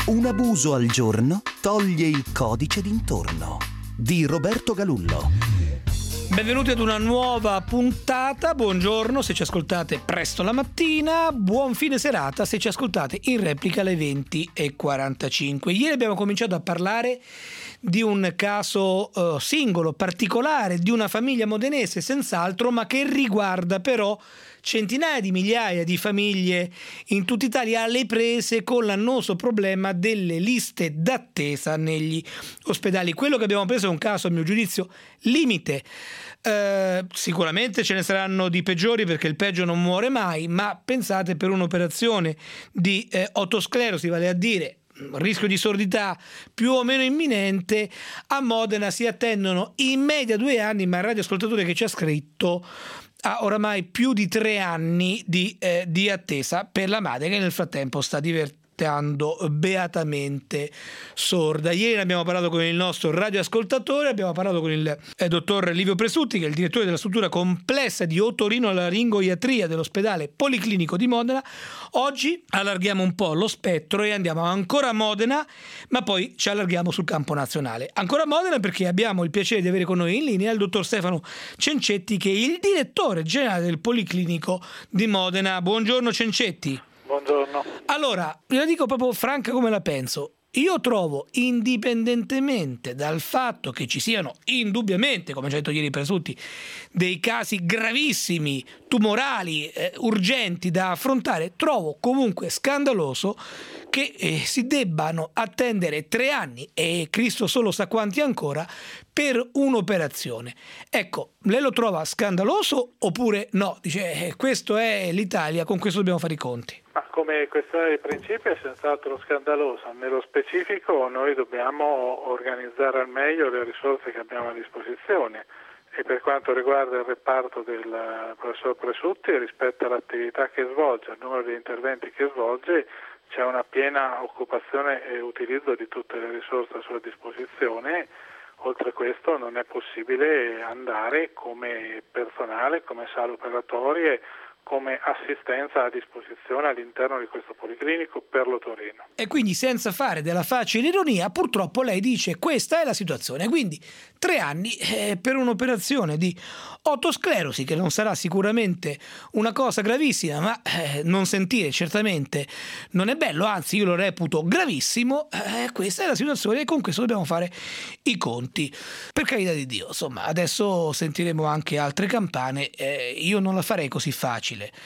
Un abuso al giorno toglie il codice d'intorno di Roberto Galullo. Benvenuti ad una nuova puntata, buongiorno se ci ascoltate presto la mattina, buon fine serata se ci ascoltate in replica alle 20:45. Ieri abbiamo cominciato a parlare di un caso singolo, particolare, di una famiglia modenese senz'altro, ma che riguarda però centinaia di migliaia di famiglie in tutta Italia alle prese con l'annoso problema delle liste d'attesa negli ospedali. Quello che abbiamo preso è un caso, a mio giudizio, limite. Sicuramente ce ne saranno di peggiori, perché il peggio non muore mai, ma pensate, per un'operazione di otosclerosi, vale a dire rischio di sordità più o meno imminente, a Modena si attendono in media 2 anni, ma il radioascoltatore che ci ha scritto ha oramai più di 3 anni di attesa per la madre, che nel frattempo sta diventando beatamente sorda. Ieri abbiamo parlato con il nostro radioascoltatore, abbiamo parlato con il dottor Livio Presutti, che è il direttore della struttura complessa di otorinolaringoiatria dell'ospedale Policlinico di Modena. Oggi allarghiamo un po' lo spettro e andiamo ancora a Modena, ma poi ci allarghiamo sul campo nazionale. Ancora a Modena, perché abbiamo il piacere di avere con noi in linea il dottor Stefano Cencetti, che è il direttore generale del Policlinico di Modena. Buongiorno Cencetti. Buongiorno. Allora, la dico proprio franca come la penso. Io trovo, indipendentemente dal fatto che ci siano indubbiamente, come ci ha detto ieri Presutti, dei casi gravissimi, tumorali, urgenti da affrontare, trovo comunque scandaloso che si debbano attendere 3 anni, e Cristo solo sa quanti ancora, per un'operazione. Ecco, lei lo trova scandaloso oppure no? Dice, questo è l'Italia, con questo dobbiamo fare i conti. Ma come questione di principio è senz'altro scandalosa. Nello specifico noi dobbiamo organizzare al meglio le risorse che abbiamo a disposizione, e per quanto riguarda il reparto del professor Presutti, rispetto all'attività che svolge, al numero di interventi che svolge, c'è una piena occupazione e utilizzo di tutte le risorse a sua disposizione. Oltre a questo non è possibile andare come personale, come sale operatorie, come assistenza a disposizione all'interno di questo policlinico per l'otorino. E quindi, senza fare della facile ironia, purtroppo lei dice questa è la situazione. Quindi 3 anni per un'operazione di otosclerosi, che non sarà sicuramente una cosa gravissima, ma non sentire certamente non è bello, anzi io lo reputo gravissimo. Questa è la situazione e con questo dobbiamo fare i conti. Per carità di Dio, insomma, adesso sentiremo anche altre campane, io non la farei così facile.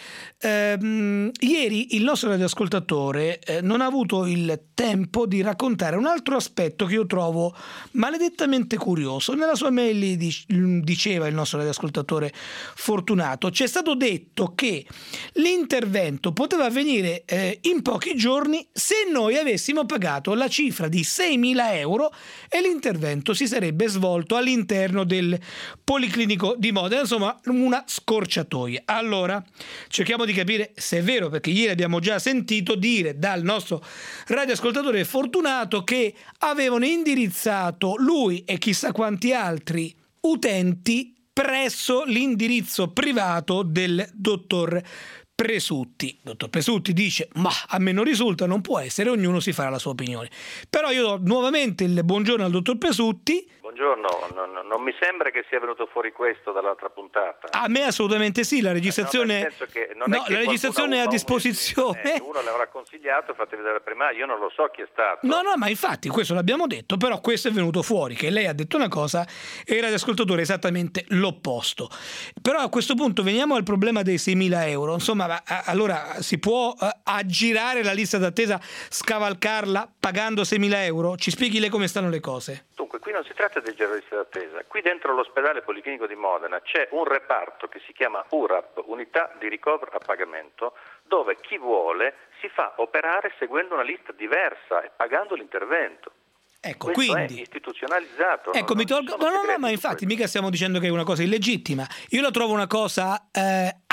Ieri il nostro radioascoltatore non ha avuto il tempo di raccontare un altro aspetto che io trovo maledettamente curioso. Nella sua mail diceva il nostro radioascoltatore fortunato: c'è stato detto che l'intervento poteva avvenire in pochi giorni se noi avessimo pagato la cifra di 6.000 euro e l'intervento si sarebbe svolto all'interno del Policlinico di Modena. Insomma, una scorciatoia. Allora, cerchiamo di capire se è vero, perché ieri abbiamo già sentito dire dal nostro radioascoltatore fortunato che avevano indirizzato lui e chissà quanti altri utenti presso l'indirizzo privato del dottor Presutti. Dottor Presutti dice: ma a me non risulta, non può essere, ognuno si farà la sua opinione. Però io do nuovamente il buongiorno al dottor Presutti. Buongiorno, non mi sembra che sia venuto fuori questo dall'altra puntata. A me assolutamente sì, la registrazione la registrazione è a disposizione. Uno l'avrà consigliato, fate vedere prima, io non lo so chi è stato. No, ma infatti questo l'abbiamo detto, però questo è venuto fuori, che lei ha detto una cosa e il radioascoltatore esattamente l'opposto. Però a questo punto veniamo al problema dei 6.000 euro. Insomma, allora si può aggirare la lista d'attesa, scavalcarla pagando 6.000 euro? Ci spieghi lei come stanno le cose? Dunque, qui non si tratta di lista d'attesa. Qui dentro l'ospedale Policlinico di Modena c'è un reparto che si chiama URAP, Unità di Ricovero a Pagamento, dove chi vuole si fa operare seguendo una lista diversa e pagando l'intervento. Ecco, questo quindi è istituzionalizzato. Ecco, mi tolgo. No, ma infatti mica stiamo dicendo che è una cosa illegittima. Io la trovo una cosa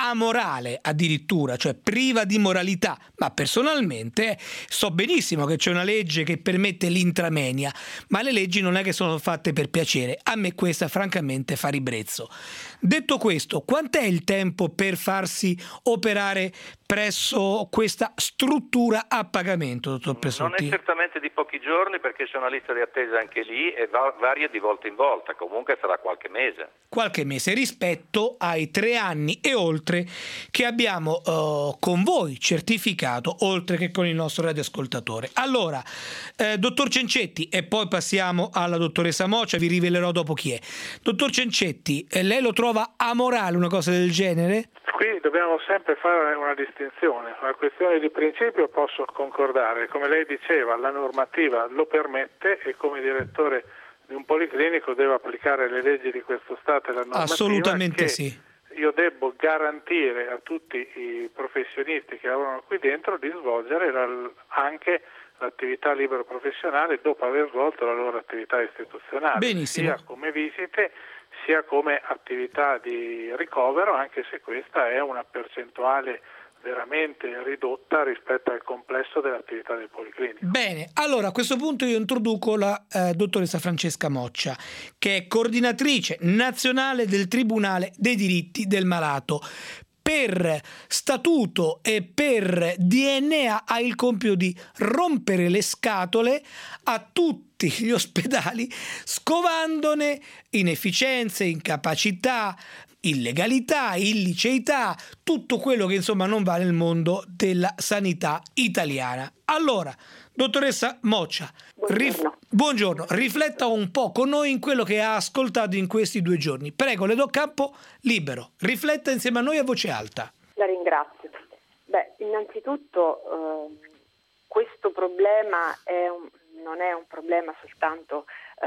amorale addirittura, cioè priva di moralità, ma personalmente so benissimo che c'è una legge che permette l'intramoenia, ma le leggi non è che sono fatte per piacere, a me questa francamente fa ribrezzo. Detto questo, quant'è il tempo per farsi operare presso questa struttura a pagamento, dottor Presutti? Non è certamente di pochi giorni, perché c'è una lista di attesa anche lì e varia di volta in volta, comunque sarà qualche mese. Qualche mese rispetto ai 3 anni e oltre che abbiamo con voi certificato, oltre che con il nostro radioascoltatore. Allora, dottor Cencetti, e poi passiamo alla dottoressa Moccia, vi rivelerò dopo chi è. Dottor Cencetti, lei lo trova amorale una cosa del genere? Qui dobbiamo sempre fare una distinzione. Una questione di principio posso concordare, come lei diceva, la normativa lo permette e come direttore di un policlinico devo applicare le leggi di questo Stato e la normativa. Assolutamente sì. Io devo garantire a tutti i professionisti che lavorano qui dentro di svolgere anche l'attività libero professionale dopo aver svolto la loro attività istituzionale. Benissimo. Sia come visite sia come attività di ricovero, anche se questa è una percentuale veramente ridotta rispetto al complesso dell'attività del policlinico. Bene, allora a questo punto io introduco la dottoressa Francesca Moccia, che è coordinatrice nazionale del Tribunale dei diritti del malato. Per statuto e per DNA ha il compito di rompere le scatole a tutti gli ospedali, scovandone inefficienze, incapacità, illegalità, illiceità, tutto quello che insomma non va nel mondo della sanità italiana. Allora, dottoressa Moccia, buongiorno, rifletta un po' con noi in quello che ha ascoltato in questi 2 giorni. Prego, le do campo libero. Rifletta insieme a noi a voce alta. La ringrazio. Innanzitutto questo problema non è un problema soltanto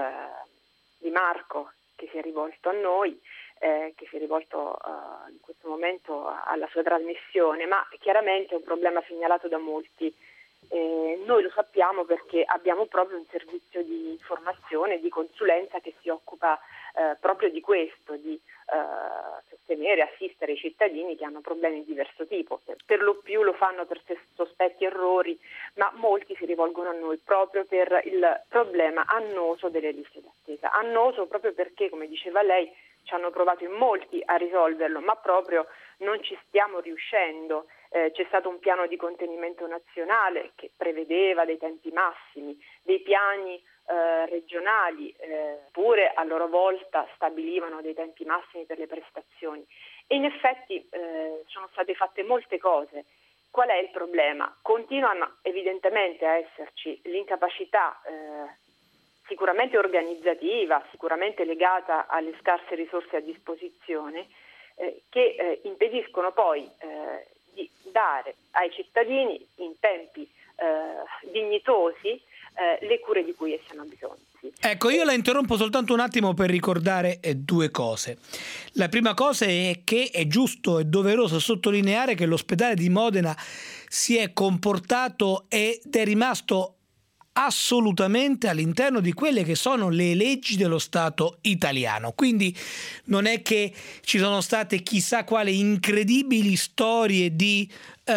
di Marco, che si è rivolto a noi, che si è rivolto in questo momento alla sua trasmissione, ma chiaramente è un problema segnalato da molti. Noi lo sappiamo perché abbiamo proprio un servizio di informazione e di consulenza che si occupa proprio di questo, di sostenere e assistere i cittadini che hanno problemi di diverso tipo. Per lo più lo fanno per sospetti errori, ma molti si rivolgono a noi proprio per il problema annoso delle liste d'attesa. Annoso proprio perché, come diceva lei, ci hanno provato in molti a risolverlo, ma proprio non ci stiamo riuscendo. C'è stato un piano di contenimento nazionale che prevedeva dei tempi massimi, dei piani regionali pure a loro volta stabilivano dei tempi massimi per le prestazioni e in effetti sono state fatte molte cose. Qual è il problema? Continua evidentemente a esserci l'incapacità sicuramente organizzativa, sicuramente legata alle scarse risorse a disposizione che impediscono poi di dare ai cittadini in tempi dignitosi le cure di cui essi hanno bisogno. Sì. Ecco, io la interrompo soltanto un attimo per ricordare 2 cose. La prima cosa è che è giusto e doveroso sottolineare che l'ospedale di Modena si è comportato ed è rimasto assolutamente all'interno di quelle che sono le leggi dello Stato italiano. Quindi non è che ci sono state chissà quali incredibili storie di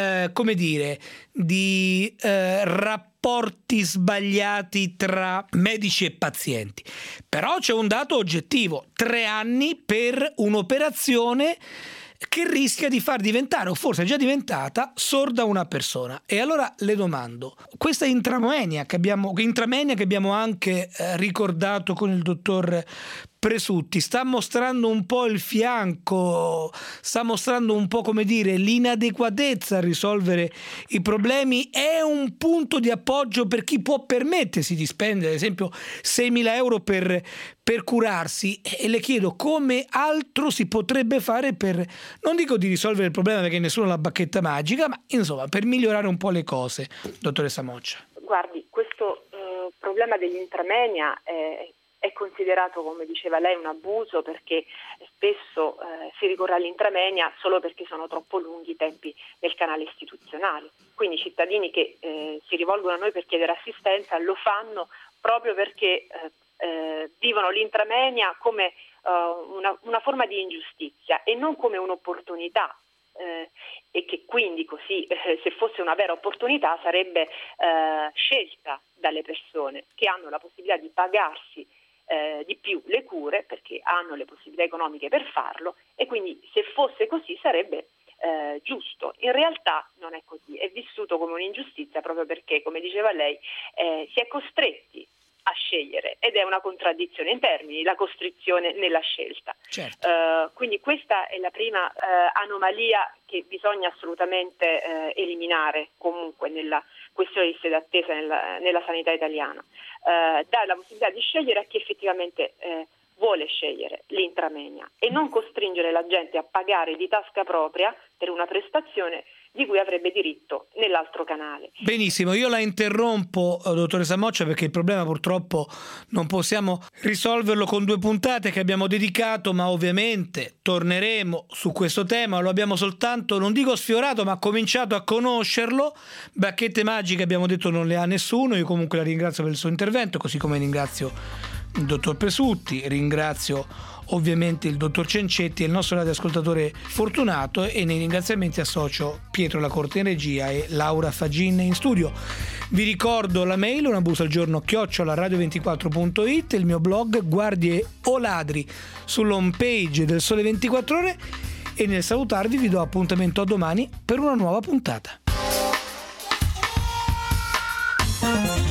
rapporti sbagliati tra medici e pazienti. Però c'è un dato oggettivo: 3 anni per un'operazione che rischia di far diventare, o forse è già diventata, sorda una persona. E allora le domando, questa intramoenia che abbiamo anche ricordato con il dottor Presutti, sta mostrando un po' il fianco, sta mostrando un po', come dire, l'inadeguatezza a risolvere i problemi. È un punto di appoggio per chi può permettersi di spendere, ad esempio, 6.000 euro per curarsi, e le chiedo come altro si potrebbe fare per, non dico di risolvere il problema perché nessuno ha la bacchetta magica, ma insomma per migliorare un po' le cose, dottoressa Moccia. Guardi, questo problema dell'intramoenia è considerato, come diceva lei, un abuso, perché spesso si ricorre all'intramoenia solo perché sono troppo lunghi i tempi del canale istituzionale. Quindi i cittadini che si rivolgono a noi per chiedere assistenza lo fanno proprio perché vivono l'intramoenia come una forma di ingiustizia e non come un'opportunità e che quindi così, se fosse una vera opportunità, sarebbe scelta dalle persone che hanno la possibilità di pagarsi di più le cure, perché hanno le possibilità economiche per farlo, e quindi se fosse così sarebbe giusto. In realtà non è così, è vissuto come un'ingiustizia proprio perché, come diceva lei, si è costretti a scegliere, ed è una contraddizione in termini, la costrizione nella scelta. Certo. Quindi questa è la prima anomalia che bisogna assolutamente eliminare comunque nella questione di liste d'attesa nella sanità italiana. Dare la possibilità di scegliere a chi effettivamente vuole scegliere l'intramoenia e non costringere la gente a pagare di tasca propria per una prestazione di cui avrebbe diritto nell'altro canale. Benissimo, io la interrompo, dottoressa Moccia, perché il problema purtroppo non possiamo risolverlo con 2 puntate che abbiamo dedicato, ma ovviamente torneremo su questo tema. Lo abbiamo soltanto, non dico sfiorato, ma cominciato a conoscerlo. Bacchette magiche abbiamo detto non le ha nessuno. Io comunque la ringrazio per il suo intervento, così come ringrazio il dottor Presutti, ringrazio ovviamente il dottor Cencetti e il nostro radioascoltatore Fortunato, e nei ringraziamenti associo Pietro Lacorte in regia e Laura Fagin in studio. Vi ricordo la mail unabusagiorno@radio24.it, il mio blog Guardie o Ladri sull'home page del Sole 24 Ore, e nel salutarvi vi do appuntamento a domani per una nuova puntata.